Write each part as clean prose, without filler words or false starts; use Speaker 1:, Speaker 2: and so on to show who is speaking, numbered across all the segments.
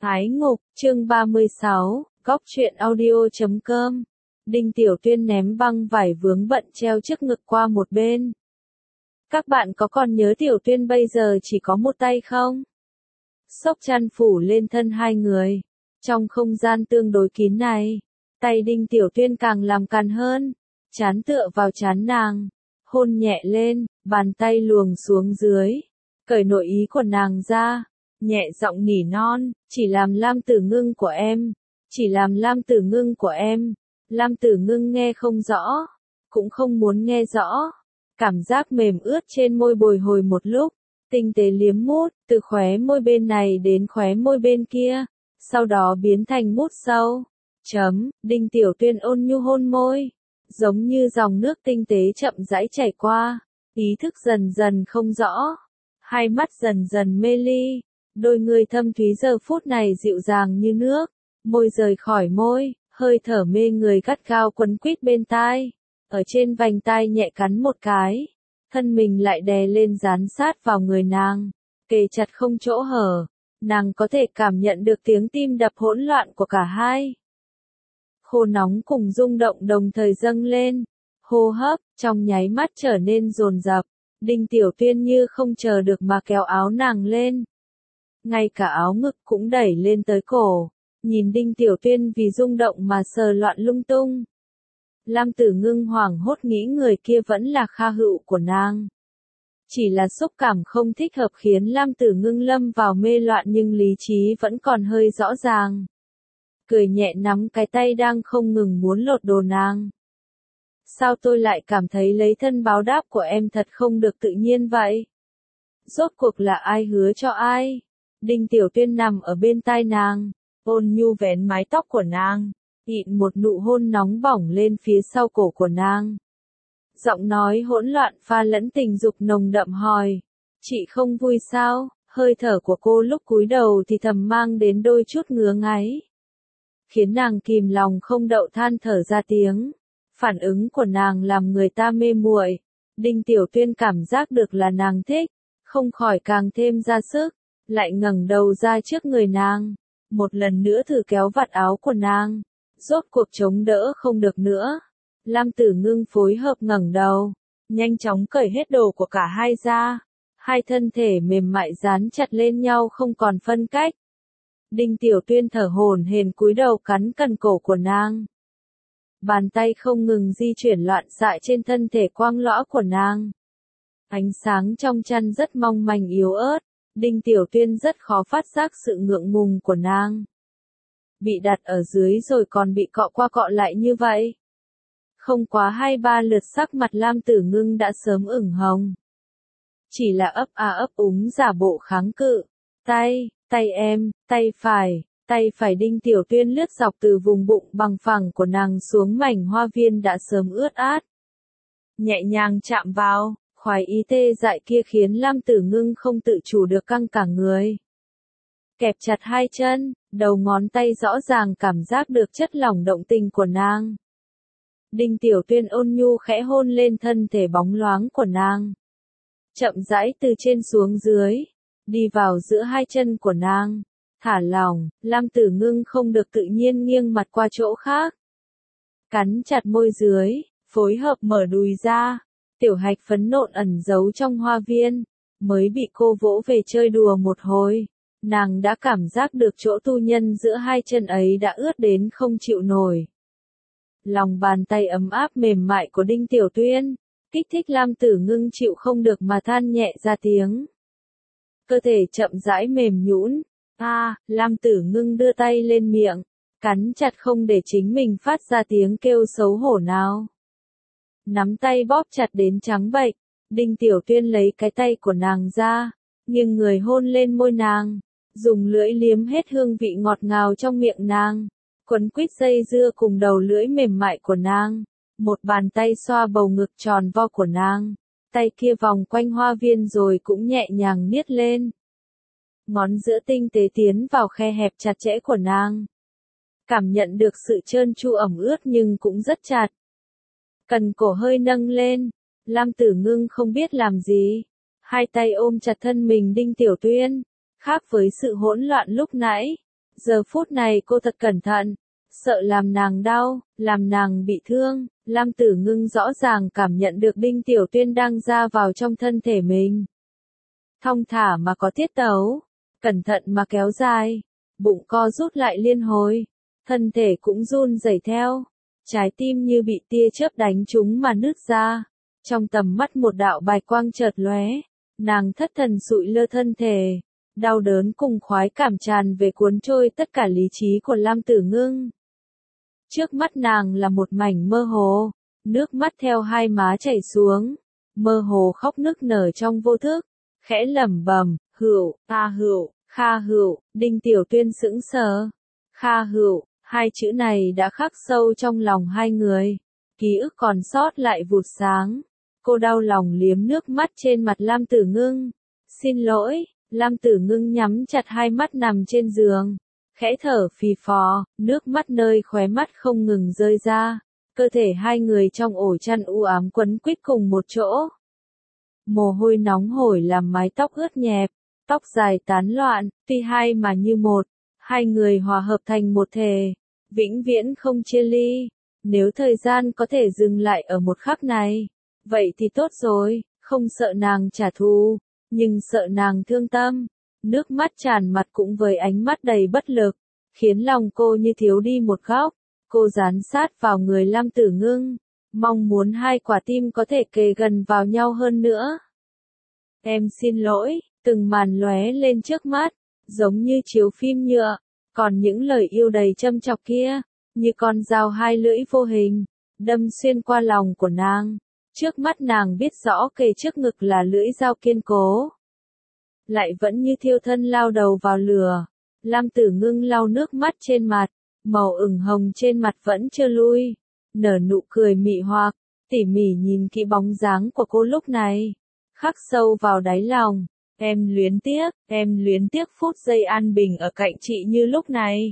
Speaker 1: Ái ngục, chương 36, góc truyện audio.com. Đinh Tiểu Tuyên ném băng vải vướng bận treo trước ngực qua một bên. Các bạn có còn nhớ Tiểu Tuyên bây giờ chỉ có một tay không? Xốc chăn phủ lên thân hai người. Trong không gian tương đối kín này, tay Đinh Tiểu Tuyên càng làm càn hơn, trán tựa vào trán nàng, hôn nhẹ lên, bàn tay luồng xuống dưới, cởi nội ý của nàng ra. Nhẹ giọng nỉ non, chỉ làm Lam Tử Ngưng của em, chỉ làm Lam Tử Ngưng của em. Lam Tử Ngưng nghe không rõ, cũng không muốn nghe rõ. Cảm giác mềm ướt trên môi bồi hồi một lúc, tinh tế liếm mút, từ khóe môi bên này đến khóe môi bên kia, sau đó biến thành mút sâu. Đinh Tiểu Tuyên ôn nhu hôn môi, giống như dòng nước tinh tế chậm rãi chảy qua, ý thức dần dần không rõ, hai mắt dần dần mê ly. Đôi người thâm thúy giờ phút này dịu dàng như nước, môi rời khỏi môi, hơi thở mê người gắt gao quấn quýt bên tai, ở trên vành tai nhẹ cắn một cái, thân mình lại đè lên dán sát vào người nàng, kề chặt không chỗ hở, nàng có thể cảm nhận được tiếng tim đập hỗn loạn của cả hai. Khô nóng cùng rung động đồng thời dâng lên, hô hấp trong nháy mắt trở nên dồn dập, Đinh Tiểu Tuyên như không chờ được mà kéo áo nàng lên. Ngay cả áo ngực cũng đẩy lên tới cổ, nhìn Đinh Tiểu Tuyên vì rung động mà sờ loạn lung tung. Lam Tử Ngưng hoảng hốt nghĩ người kia vẫn là Kha Hựu của nàng. Chỉ là xúc cảm không thích hợp khiến Lam Tử Ngưng lâm vào mê loạn nhưng lý trí vẫn còn hơi rõ ràng. Cười nhẹ nắm cái tay đang không ngừng muốn lột đồ nàng. Sao tôi lại cảm thấy lấy thân báo đáp của em thật không được tự nhiên vậy? Rốt cuộc là ai hứa cho ai? Đinh Tiểu Tuyên nằm ở bên tai nàng, ôn nhu vén mái tóc của nàng, nhịn một nụ hôn nóng bỏng lên phía sau cổ của nàng. Giọng nói hỗn loạn pha lẫn tình dục nồng đậm hỏi, chị không vui sao? Hơi thở của cô lúc cúi đầu thì thầm mang đến đôi chút ngứa ngáy, khiến nàng kìm lòng không đậu than thở ra tiếng. Phản ứng của nàng làm người ta mê muội. Đinh Tiểu Tuyên cảm giác được là nàng thích, không khỏi càng thêm ra sức. Lại ngẩng đầu ra trước người nàng, một lần nữa thử kéo vạt áo của nàng, rốt cuộc chống đỡ không được nữa. Lam Tử Ngưng phối hợp ngẩng đầu, nhanh chóng cởi hết đồ của cả hai ra, hai thân thể mềm mại dán chặt lên nhau không còn phân cách. Đinh Tiểu Tuyên thở hổn hển cúi đầu cắn cần cổ của nàng. Bàn tay không ngừng di chuyển loạn xạ trên thân thể quang lõa của nàng. Ánh sáng trong chăn rất mong manh yếu ớt. Đinh Tiểu Tuyên rất khó phát giác sự ngượng ngùng của nàng. Bị đặt ở dưới rồi còn bị cọ qua cọ lại như vậy. Không quá 2-3 lượt sắc mặt Lam Tử Ngưng đã sớm ửng hồng. Chỉ là ấp a ấp úng giả bộ kháng cự. Tay em, tay phải Đinh Tiểu Tuyên lướt dọc từ vùng bụng bằng phẳng của nàng xuống mảnh hoa viên đã sớm ướt át. Nhẹ nhàng chạm vào. Khoái ý tê dại kia khiến Lam Tử Ngưng không tự chủ được căng cả người. Kẹp chặt hai chân, đầu ngón tay rõ ràng cảm giác được chất lỏng động tình của nàng. Đinh Tiểu Tuyên ôn nhu khẽ hôn lên thân thể bóng loáng của nàng. Chậm rãi từ trên xuống dưới, đi vào giữa hai chân của nàng. Thả lỏng, Lam Tử Ngưng không được tự nhiên nghiêng mặt qua chỗ khác. Cắn chặt môi dưới, phối hợp mở đùi ra. Tiểu Hạch phấn nộn ẩn giấu trong hoa viên, mới bị cô vỗ về chơi đùa một hồi, nàng đã cảm giác được chỗ tu nhân giữa hai chân ấy đã ướt đến không chịu nổi. Lòng bàn tay ấm áp mềm mại của Đinh Tiểu Tuyên, kích thích Lam Tử Ngưng chịu không được mà than nhẹ ra tiếng. Cơ thể chậm rãi mềm nhũn, Lam Tử Ngưng đưa tay lên miệng, cắn chặt không để chính mình phát ra tiếng kêu xấu hổ nào. Nắm tay bóp chặt đến trắng bệch, Đinh Tiểu Tuyên lấy cái tay của nàng ra, nhưng người hôn lên môi nàng, dùng lưỡi liếm hết hương vị ngọt ngào trong miệng nàng, quấn quýt dây dưa cùng đầu lưỡi mềm mại của nàng, một bàn tay xoa bầu ngực tròn vo của nàng, tay kia vòng quanh hoa viên rồi cũng nhẹ nhàng niết lên. Ngón giữa tinh tế tiến vào khe hẹp chặt chẽ của nàng, cảm nhận được sự trơn tru ẩm ướt nhưng cũng rất chặt. Cần cổ hơi nâng lên, Lam Tử Ngưng không biết làm gì, hai tay ôm chặt thân mình Đinh Tiểu Tuyên, khác với sự hỗn loạn lúc nãy, Giờ phút này cô thật cẩn thận, sợ làm nàng đau, làm nàng bị thương. Lam Tử Ngưng rõ ràng cảm nhận được Đinh Tiểu Tuyên đang ra vào trong thân thể mình. Thong thả mà có tiết tấu, cẩn thận mà kéo dài, bụng co rút lại liên hồi, thân thể cũng run rẩy theo, trái tim như bị tia chớp đánh trúng mà nứt ra. Trong tầm mắt một đạo bạch quang chợt lóe, nàng thất thần sụi lơ thân thể, đau đớn cùng khoái cảm tràn về cuốn trôi tất cả lý trí của Lam Tử Ngưng. Trước mắt nàng là một mảnh mơ hồ, nước mắt theo hai má chảy xuống, mơ hồ khóc nức nở trong vô thức, khẽ lẩm bẩm, Hữu, ta Hữu, Kha Hữu. Đinh Tiểu Tuyên sững sờ. Kha Hữu, hai chữ này đã khắc sâu trong lòng hai người, ký ức còn sót lại vụt sáng. Cô đau lòng liếm nước mắt trên mặt Lam Tử Ngưng. Xin lỗi. Lam Tử Ngưng nhắm chặt hai mắt nằm trên giường, khẽ thở phì phò, nước mắt nơi khóe mắt không ngừng rơi ra. Cơ thể hai người trong ổ chăn u ám quấn quýt cùng một chỗ. Mồ hôi nóng hổi làm mái tóc ướt nhẹp, tóc dài tán loạn, tuy hai mà như một, hai người hòa hợp thành một thể, vĩnh viễn không chia ly. Nếu thời gian có thể dừng lại ở một khắc này, vậy thì tốt rồi, không sợ nàng trả thù, nhưng sợ nàng thương tâm. Nước mắt tràn mặt cũng với ánh mắt đầy bất lực, khiến lòng cô như thiếu đi một góc. Cô dán sát vào người Lam Tử Ngưng, mong muốn hai quả tim có thể kề gần vào nhau hơn nữa. Em xin lỗi, từng màn lóe lên trước mắt, giống như chiếu phim nhựa, còn những lời yêu đầy châm chọc kia, như con dao hai lưỡi vô hình, đâm xuyên qua lòng của nàng. Trước mắt nàng biết rõ kề trước ngực là lưỡi dao kiên cố, lại vẫn như thiêu thân lao đầu vào lửa. Lam Tử Ngưng lau nước mắt trên mặt, màu ửng hồng trên mặt vẫn chưa lui, nở nụ cười mị hoặc, tỉ mỉ nhìn kỹ bóng dáng của cô lúc này, khắc sâu vào đáy lòng. Em luyến tiếc phút giây an bình ở cạnh chị như lúc này.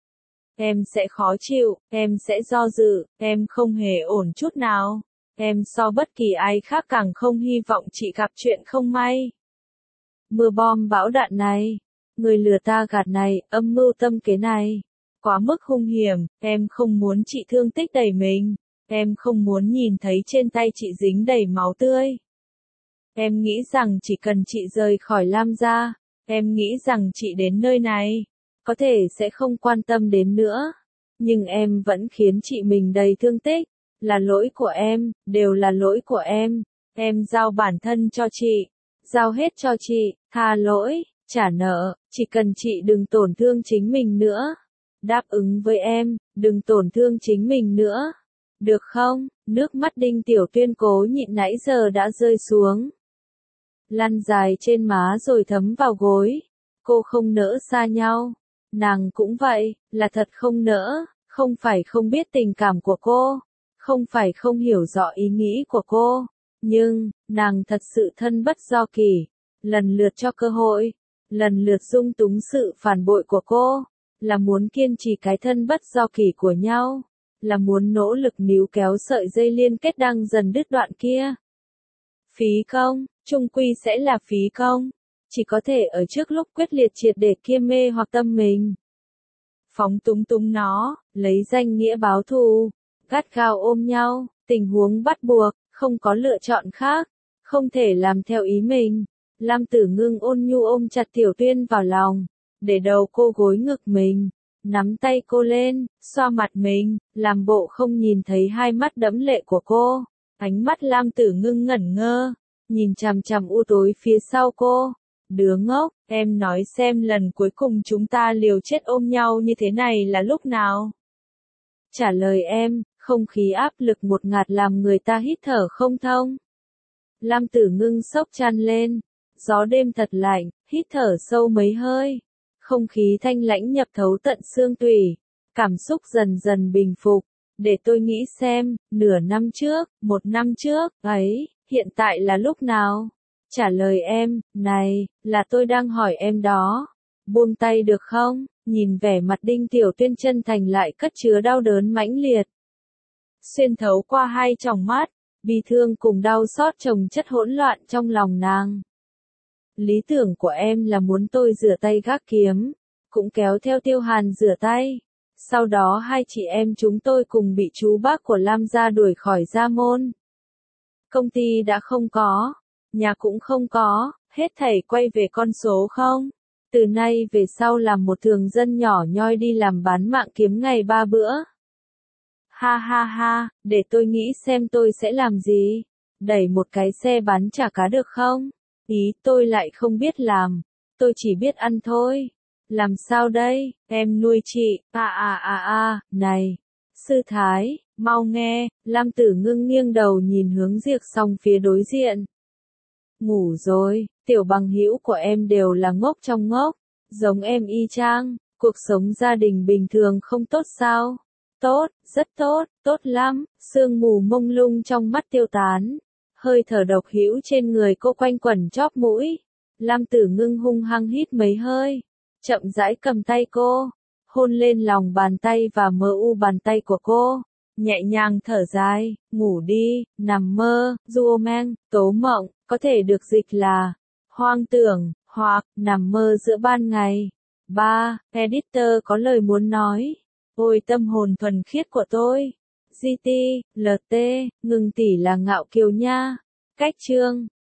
Speaker 1: Em sẽ khó chịu, em sẽ do dự, em không hề ổn chút nào. Em so bất kỳ ai khác càng không hy vọng chị gặp chuyện không may. Mưa bom bão đạn này, người lừa ta gạt này, âm mưu tâm kế này, quá mức hung hiểm. Em không muốn chị thương tích đầy mình, em không muốn nhìn thấy trên tay chị dính đầy máu tươi. Em nghĩ rằng chỉ cần chị rời khỏi Lam gia, em nghĩ rằng chị đến nơi này, có thể sẽ không quan tâm đến nữa. Nhưng em vẫn khiến chị mình đầy thương tích, là lỗi của em, đều là lỗi của em. Em giao bản thân cho chị, giao hết cho chị, tha lỗi, trả nợ, chỉ cần chị đừng tổn thương chính mình nữa. Đáp ứng với em, đừng tổn thương chính mình nữa. Được không? Nước mắt Đinh Tiểu Tuyên cố nhịn nãy giờ đã rơi xuống, lăn dài trên má rồi thấm vào gối. Cô không nỡ xa nhau, nàng cũng vậy, là thật không nỡ, không phải không biết tình cảm của cô, không phải không hiểu rõ ý nghĩ của cô, nhưng, nàng thật sự thân bất do kỷ, lần lượt cho cơ hội, lần lượt dung túng sự phản bội của cô, là muốn kiên trì cái thân bất do kỷ của nhau, là muốn nỗ lực níu kéo sợi dây liên kết đang dần đứt đoạn kia. Phí công, chung quy sẽ là phí công, chỉ có thể ở trước lúc quyết liệt triệt để kia mê hoặc tâm mình. Phóng túng nó, lấy danh nghĩa báo thù, gắt gao ôm nhau, tình huống bắt buộc, không có lựa chọn khác, không thể làm theo ý mình. Lam Tử Ngưng ôn nhu ôm chặt Tiểu Tuyên vào lòng, để đầu cô gối ngực mình, nắm tay cô lên, xoa mặt mình, làm bộ không nhìn thấy hai mắt đẫm lệ của cô. Ánh mắt Lam Tử Ngưng ngẩn ngơ, nhìn chằm chằm u tối phía sau cô. Đứa ngốc, em nói xem lần cuối cùng chúng ta liều chết ôm nhau như thế này là lúc nào? Trả lời em, không khí áp lực một ngạt làm người ta hít thở không thông. Lam Tử Ngưng xốc chăn lên, gió đêm thật lạnh, hít thở sâu mấy hơi. Không khí thanh lãnh nhập thấu tận xương tủy, cảm xúc dần dần bình phục. Để tôi nghĩ xem, nửa năm trước, một năm trước, ấy, hiện tại là lúc nào? Trả lời em, này, là tôi đang hỏi em đó. Buông tay được không? Nhìn vẻ mặt Đinh Tiểu Tuyên chân thành lại cất chứa đau đớn mãnh liệt. Xuyên thấu qua hai tròng mắt, bi thương cùng đau xót chồng chất hỗn loạn trong lòng nàng. Lý tưởng của em là muốn tôi rửa tay gác kiếm, cũng kéo theo Tiêu Hàn rửa tay. Sau đó hai chị em chúng tôi cùng bị chú bác của Lam gia đuổi khỏi gia môn. Công ty đã không có, nhà cũng không có, hết thảy quay về con số không. Từ nay về sau làm một thường dân nhỏ nhoi đi làm bán mạng kiếm ngày 3 bữa. Ha ha ha, để tôi nghĩ xem tôi sẽ làm gì. Đẩy một cái xe bán chả cá được không? Ý tôi lại không biết làm, tôi chỉ biết ăn thôi. Làm sao đây, em nuôi chị, này. Sư Thái, mau nghe, Lam Tử Ngưng nghiêng đầu nhìn hướng Diệc Song phía đối diện. Ngủ rồi, tiểu bằng hữu của em đều là ngốc trong ngốc, giống em y chang, cuộc sống gia đình bình thường không tốt sao? Tốt, rất tốt, tốt lắm, sương mù mông lung trong mắt tiêu tán. Hơi thở độc hữu trên người cô quanh quẩn chóp mũi. Lam Tử Ngưng hung hăng hít mấy hơi, chậm rãi cầm tay cô, hôn lên lòng bàn tay và mờ u bàn tay của cô, nhẹ nhàng thở dài, ngủ đi, nằm mơ, Duomen, tố mộng, có thể được dịch là hoang tưởng, hoặc nằm mơ giữa ban ngày. 3. Editor có lời muốn nói. Ôi tâm hồn thuần khiết của tôi. GT, LT, Ngưng tỷ là ngạo kiều nha. Cách chương